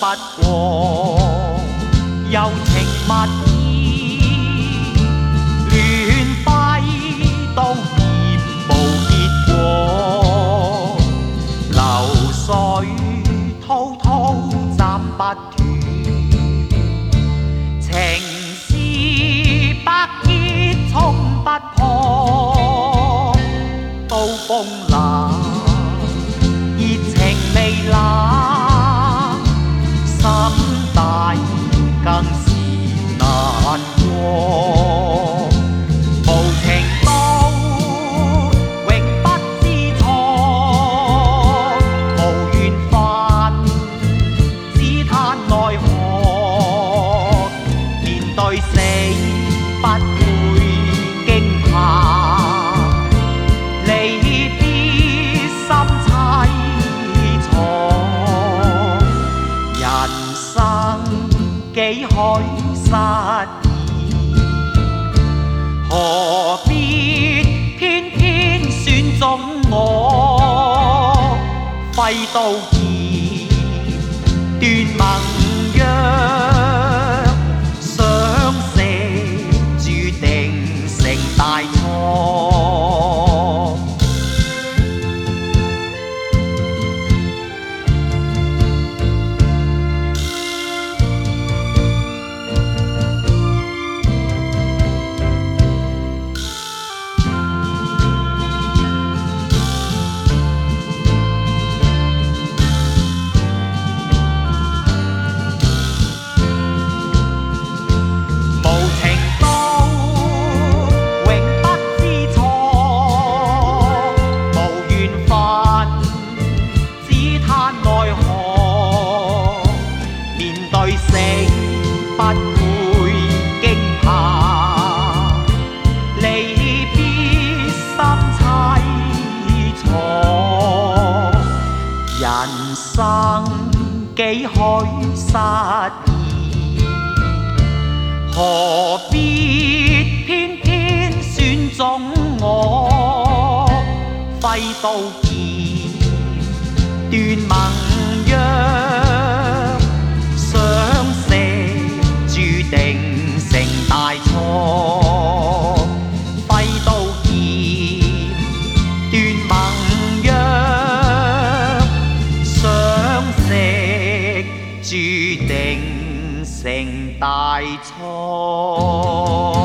不過，柔情蜜意，亂揮都嫌無結果，流水滔滔斬不斷，情絲百結衝不破，刀鋒冷，熱情未冷，心大更是難過。無情刀永不知錯，無緣分只嘆奈何，面對死不會驚怕，離別心凄楚，人生幾許失意，何必偏偏選中我，揮刀劍斷盟約，相識注定成大錯。對死不會驚怕，離別心凄楚，人生幾許失意，何必偏偏選中我，揮刀劍斷盟約，定成大錯，揮刀劍斷盟約，相識注定成大錯。